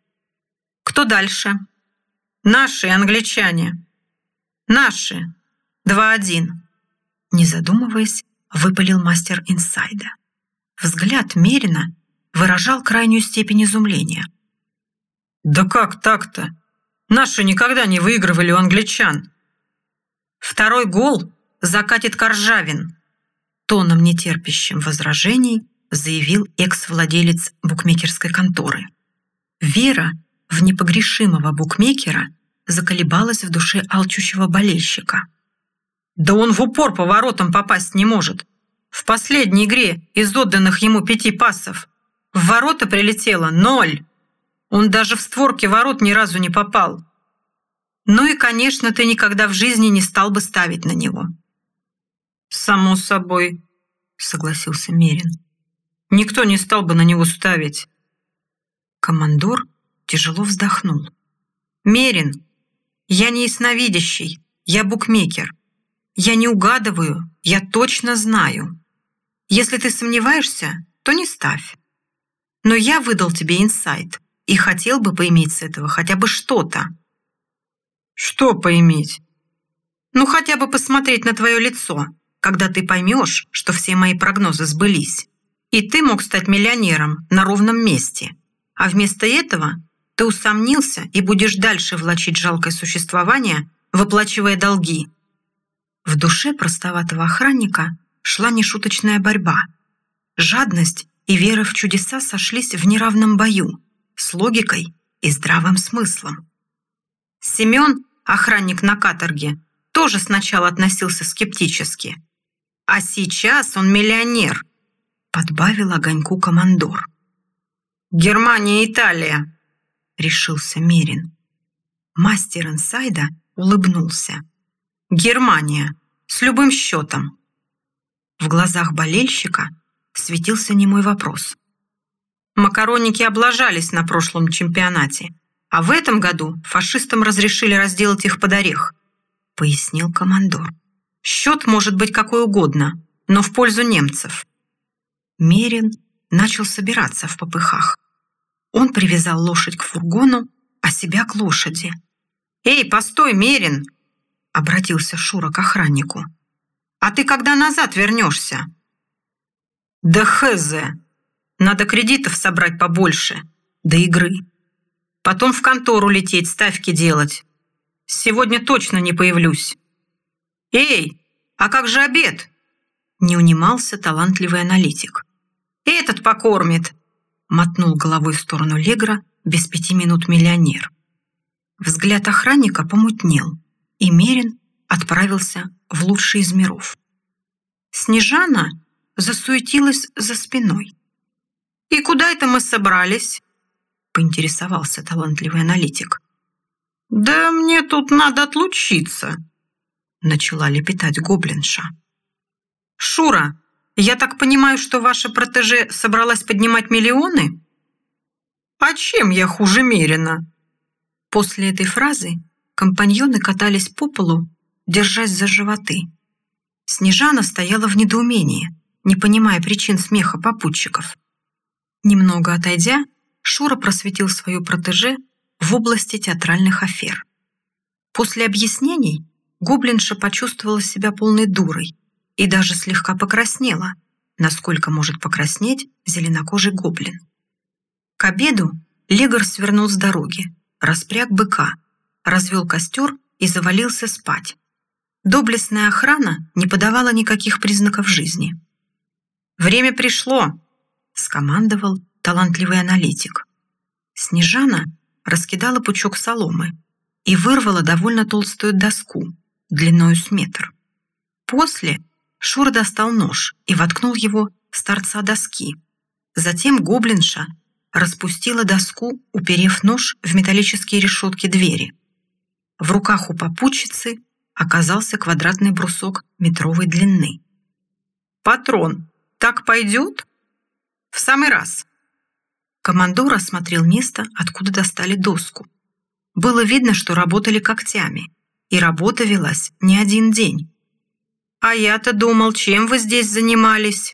«Кто дальше?» «Наши и англичане». «Наши, 2-1». Не задумываясь, выпалил мастер Инсайда. Взгляд Мерина выражал крайнюю степень изумления. «Да как так-то? Наши никогда не выигрывали у англичан». «2-й гол закатит Коржавин», тоном нетерпящим возражений заявил экс-владелец букмекерской конторы. Вера в непогрешимого букмекера заколебалась в душе алчущего болельщика. «Да он в упор по воротам попасть не может. В последней игре из отданных ему 5 пасов в ворота прилетело 0. Он даже в створки ворот ни разу не попал. Ну и, конечно, ты никогда в жизни не стал бы ставить на него». «Само собой», — согласился Мерин. «Никто не стал бы на него ставить». Командор тяжело вздохнул. «Мерин, я не ясновидящий, я букмекер. Я не угадываю, я точно знаю. Если ты сомневаешься, то не ставь. Но я выдал тебе инсайт и хотел бы поиметь с этого хотя бы что-то». «Что поиметь?» «Ну, хотя бы посмотреть на твое лицо, когда ты поймешь, что все мои прогнозы сбылись. И ты мог стать миллионером на ровном месте. А вместо этого ты усомнился и будешь дальше влачить жалкое существование, выплачивая долги». В душе простоватого охранника шла нешуточная борьба. Жадность и вера в чудеса сошлись в неравном бою с логикой и здравым смыслом. Семен, охранник на каторге, тоже сначала относился скептически. А сейчас он миллионер, подбавил огоньку командор. «Германия и Италия», — решился Мерин. Мастер Инсайда улыбнулся. «Германия, с любым счетом». В глазах болельщика светился немой вопрос. «Макаронники облажались на прошлом чемпионате, а в этом году фашистам разрешили разделать их под орех», — пояснил командор. «Счет может быть какой угодно, но в пользу немцев». Мерин начал собираться в попыхах. Он привязал лошадь к фургону, а себя к лошади. «Эй, постой, Мерин!» — обратился Шура к охраннику. «А ты когда назад вернешься?» «Да хз! Надо кредитов собрать побольше, до игры. Потом в контору лететь, ставки делать. Сегодня точно не появлюсь». «Эй, а как же обед?» — не унимался талантливый аналитик. «Этот покормит!» — мотнул головой в сторону Легра без 5 минут миллионер. Взгляд охранника помутнел, и Мерин отправился в лучший из миров. Снежана засуетилась за спиной. «И куда это мы собрались?» — поинтересовался талантливый аналитик. «Да мне тут надо отлучиться», — начала лепетать гоблинша. «Шура, я так понимаю, что ваша протеже собралась поднимать миллионы?» «А чем я хуже Мерина?» После этой фразы Компаньоны катались по полу, держась за животы. Снежана стояла в недоумении, не понимая причин смеха попутчиков. Немного отойдя, Шура просветил свою протеже в области театральных афер. После объяснений гоблинша почувствовала себя полной дурой и даже слегка покраснела, насколько может покраснеть зеленокожий гоблин. К обеду Легор свернул с дороги, распряг быка, развел костер и завалился спать. Доблестная охрана не подавала никаких признаков жизни. «Время пришло!» — скомандовал талантливый аналитик. Снежана раскидала пучок соломы и вырвала довольно толстую доску, длиною с метр. После Шура достал нож и воткнул его с торца доски. Затем гоблинша распустила доску, уперев нож в металлические решетки двери. В руках у попутчицы оказался квадратный брусок метровой длины. «Патрон, так пойдет?» «В самый раз!» Командор осмотрел место, откуда достали доску. Было видно, что работали когтями, и работа велась не один день. «А я-то думал, чем вы здесь занимались?»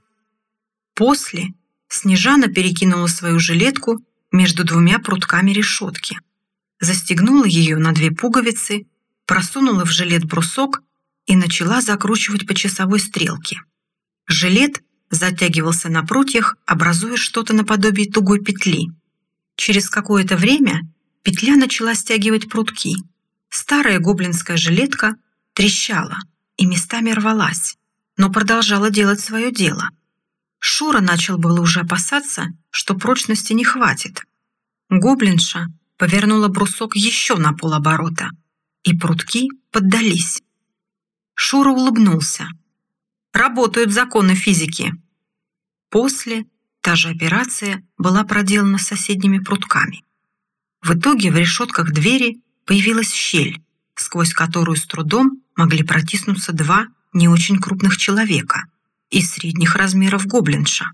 После Снежана перекинула свою жилетку между двумя прутками решетки, застегнула ее на 2 пуговицы, просунула в жилет брусок и начала закручивать по часовой стрелке. Жилет затягивался на прутьях, образуя что-то наподобие тугой петли. Через какое-то время петля начала стягивать прутки. Старая гоблинская жилетка трещала и местами рвалась, но продолжала делать свое дело. Шура начал было уже опасаться, что прочности не хватит. Гоблинша повернула брусок еще на полоборота, и прутки поддались. Шура улыбнулся. «Работают законы физики!» После та же операция была проделана с соседними прутками. В итоге в решетках двери появилась щель, сквозь которую с трудом могли протиснуться 2 не очень крупных человека и средних размеров гоблинша.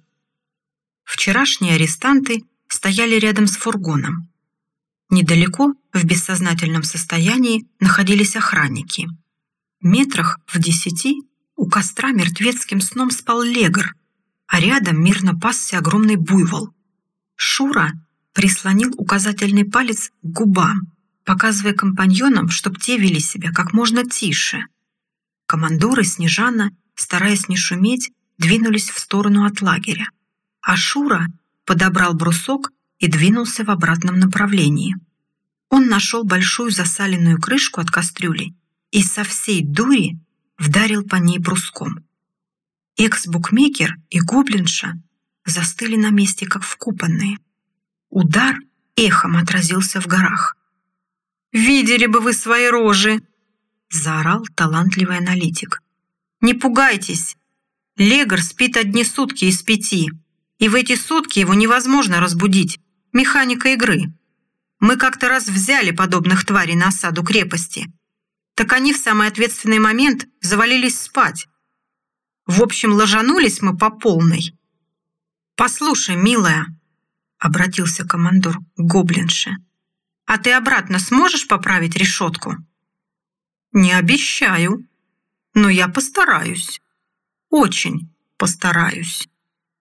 Вчерашние арестанты стояли рядом с фургоном. Недалеко, в бессознательном состоянии, находились охранники. Метрах в 10 у костра мертвецким сном спал Легор, а рядом мирно пасся огромный буйвол. Шура прислонил указательный палец к губам, показывая компаньонам, чтоб те вели себя как можно тише. Командор и Снежана, стараясь не шуметь, двинулись в сторону от лагеря, а Шура подобрал брусок и двинулся в обратном направлении. Он нашел большую засаленную крышку от кастрюли и со всей дури вдарил по ней бруском. Экс-букмекер и гоблинша застыли на месте, как вкопанные. Удар эхом отразился в горах. «Видели бы вы свои рожи!» — заорал талантливый аналитик. «Не пугайтесь! Легор спит одни сутки из 5, и в эти сутки его невозможно разбудить. Механика игры. Мы как-то раз взяли подобных тварей на осаду крепости. Так они в самый ответственный момент завалились спать. В общем, ложанулись мы по полной. «Послушай, милая», — обратился командор к гоблинше, «а ты обратно сможешь поправить решетку?» «Не обещаю, но я постараюсь. Очень постараюсь».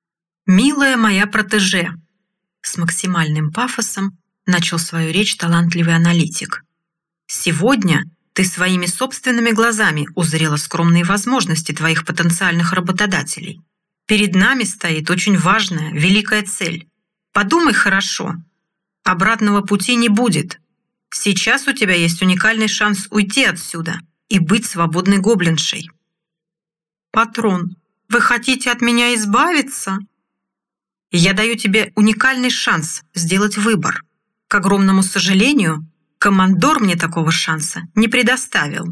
«Милая моя протеже», — с максимальным пафосом начал свою речь талантливый аналитик. «Сегодня ты своими собственными глазами узрела скромные возможности твоих потенциальных работодателей. Перед нами стоит очень важная, великая цель. Подумай хорошо. Обратного пути не будет. Сейчас у тебя есть уникальный шанс уйти отсюда и быть свободной гоблиншей». «Патрон, вы хотите от меня избавиться?» «Я даю тебе уникальный шанс сделать выбор. К огромному сожалению, командор мне такого шанса не предоставил».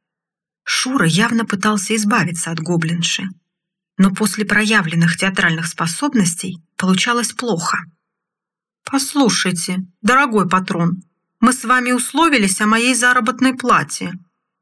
Шура явно пытался избавиться от гоблинши, но после проявленных театральных способностей получалось плохо. «Послушайте, дорогой патрон, мы с вами условились о моей заработной плате».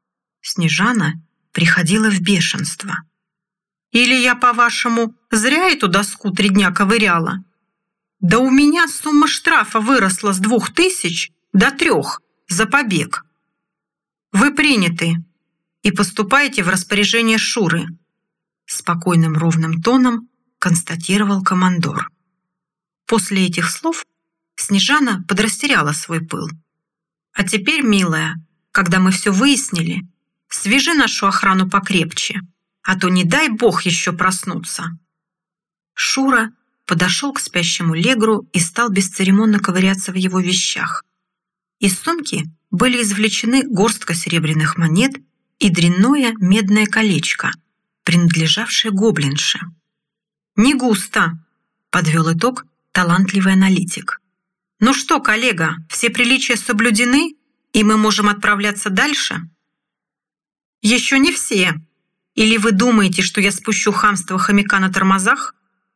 Снежана приходила в бешенство. «Или я, по-вашему, зря эту доску 3 дня ковыряла? Да у меня сумма штрафа выросла с 2000 до 3 за побег. Вы приняты и поступаете в распоряжение Шуры», спокойным ровным тоном констатировал командор. После этих слов Снежана подрастеряла свой пыл. «А теперь, милая, когда мы все выяснили, свяжи нашу охрану покрепче, а то не дай бог еще проснуться». Шура подошел к спящему Легру и стал бесцеремонно ковыряться в его вещах. Из сумки были извлечены горстка серебряных монет и дрянное медное колечко, принадлежавшее гоблинше. «Не густо», — подвел итог талантливый аналитик. «Ну что, коллега, все приличия соблюдены, и мы можем отправляться дальше?» «Еще не все. Или вы думаете, что я спущу хамство хомяка на тормозах?»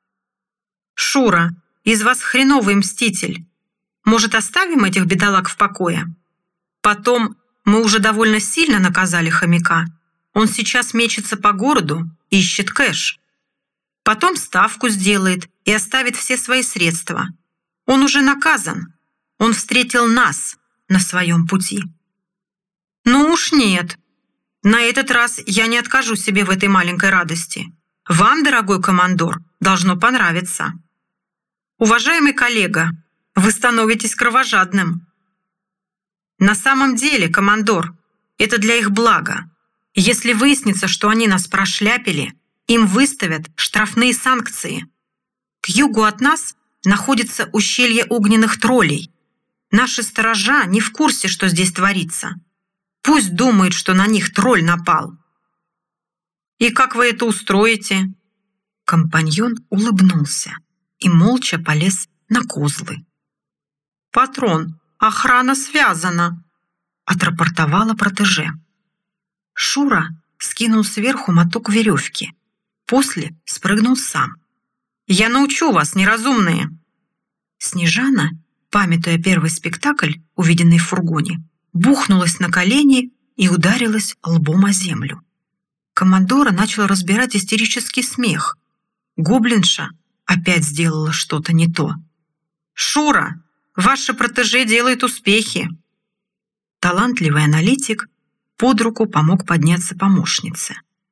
«Шура, из вас хреновый мститель. Может, оставим этих бедолаг в покое? Потом, мы уже довольно сильно наказали хомяка. Он сейчас мечется по городу, ищет кэш. Потом ставку сделает и оставит все свои средства. Он уже наказан. Он встретил нас на своем пути». «Ну уж нет. На этот раз я не откажу себе в этой маленькой радости. Вам, дорогой командор, должно понравиться. Уважаемый коллега, вы становитесь кровожадным». «На самом деле, командор, это для их блага. Если выяснится, что они нас прошляпили, им выставят штрафные санкции. К югу от нас находится ущелье огненных троллей. Наши сторожа не в курсе, что здесь творится. Пусть думают, что на них тролль напал». «И как вы это устроите?» Компаньон улыбнулся и молча полез на козлы. «Патрон, охрана связана», — отрапортовала протеже. Шура скинул сверху моток веревки, после спрыгнул сам. «Я научу вас, неразумные!» Снежана, памятуя первый спектакль, увиденный в фургоне, бухнулась на колени и ударилась лбом о землю. Командора начал разбирать истерический смех. Гоблинша опять сделала что-то не то. «Шура, ваши протеже делают успехи!» Талантливый аналитик под руку помог подняться помощнице.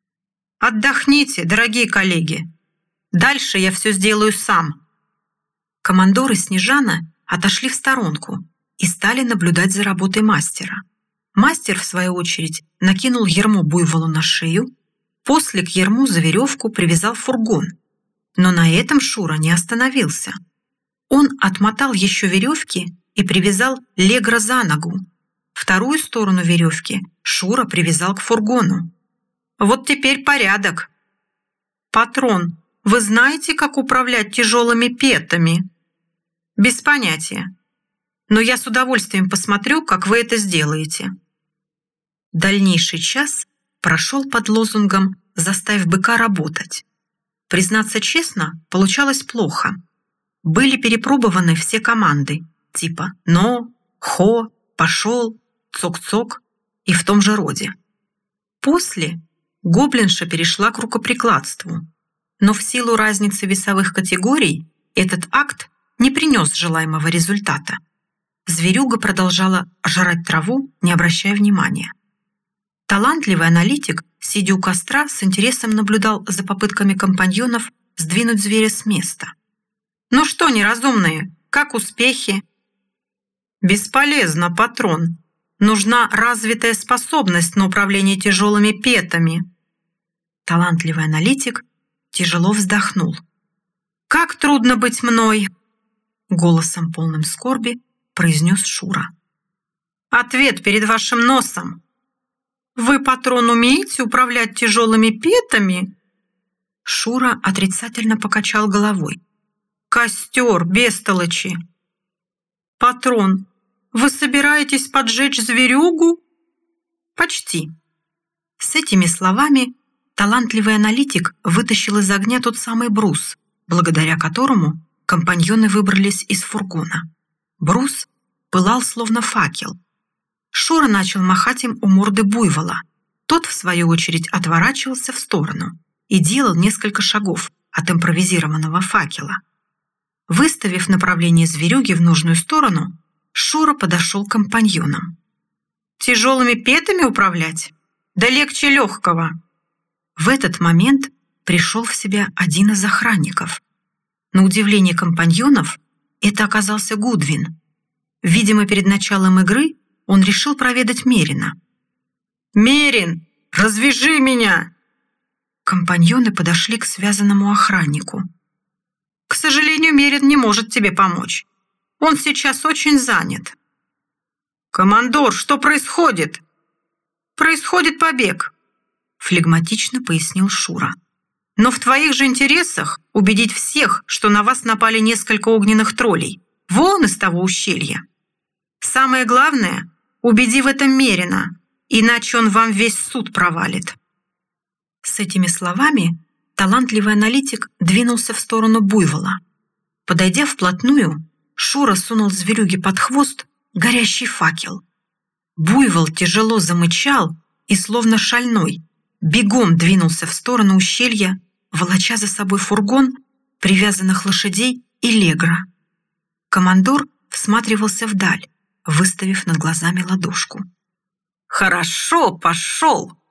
«Отдохните, дорогие коллеги. Дальше я все сделаю сам». Командор и Снежана отошли в сторонку и стали наблюдать за работой мастера. Мастер, в свою очередь, накинул ярмо буйволу на шею, после к ярму за веревку привязал фургон. Но на этом Шура не остановился. Он отмотал еще веревки и привязал Легра за ногу. Вторую сторону веревки Шура привязал к фургону. «Вот теперь порядок. Патрон, вы знаете, как управлять тяжелыми петами?» «Без понятия. Но я с удовольствием посмотрю, как вы это сделаете». Дальнейший час прошел под лозунгом «Заставь быка работать». Признаться честно, получалось плохо. Были перепробованы все команды, типа «но», «хо», «пошел», «цок-цок» и в том же роде. После гоблинша перешла к рукоприкладству, но в силу разницы весовых категорий этот акт не принес желаемого результата. Зверюга продолжала жрать траву, не обращая внимания. Талантливый аналитик, сидя у костра, с интересом наблюдал за попытками компаньонов сдвинуть зверя с места. «Ну что, неразумные, как успехи?» «Бесполезно, патрон. Нужна развитая способность на управление тяжелыми петами». Талантливый аналитик тяжело вздохнул. «Как трудно быть мной!» Голосом полным скорби произнес Шура. «Ответ перед вашим носом. Вы, патрон, умеете управлять тяжелыми петами?» Шура отрицательно покачал головой. «Костер, бестолочи!» «Патрон, вы собираетесь поджечь зверюгу?» «Почти». С этими словами талантливый аналитик вытащил из огня тот самый брус, благодаря которому компаньоны выбрались из фургона. Брус пылал словно факел. Шура начал махать им у морды буйвола. Тот, в свою очередь, отворачивался в сторону и делал несколько шагов от импровизированного факела. Выставив направление зверюги в нужную сторону, Шура подошел к компаньонам. Тяжелыми петами управлять? Да легче легкого». В этот момент пришел в себя один из охранников. На удивление компаньонов, это оказался Гудвин. Видимо, перед началом игры он решил проведать Мерина. «Мерин, развяжи меня!» Компаньоны подошли к связанному охраннику. «К сожалению, Мерин не может тебе помочь. Он сейчас очень занят». «Командор, что происходит?» «Происходит побег», — флегматично пояснил Шура. «Но в твоих же интересах убедить всех, что на вас напали несколько огненных троллей. Вон из того ущелья. Самое главное, убеди в этом Мерина, иначе он вам весь суд провалит». С этими словами талантливый аналитик двинулся в сторону буйвола. Подойдя вплотную, Шура сунул зверюге под хвост горящий факел. Буйвол тяжело замычал и, словно шальной, бегом двинулся в сторону ущелья, волоча за собой фургон, привязанных лошадей и легра. Командор всматривался вдаль, выставив над глазами ладошку. «Хорошо, пошел!»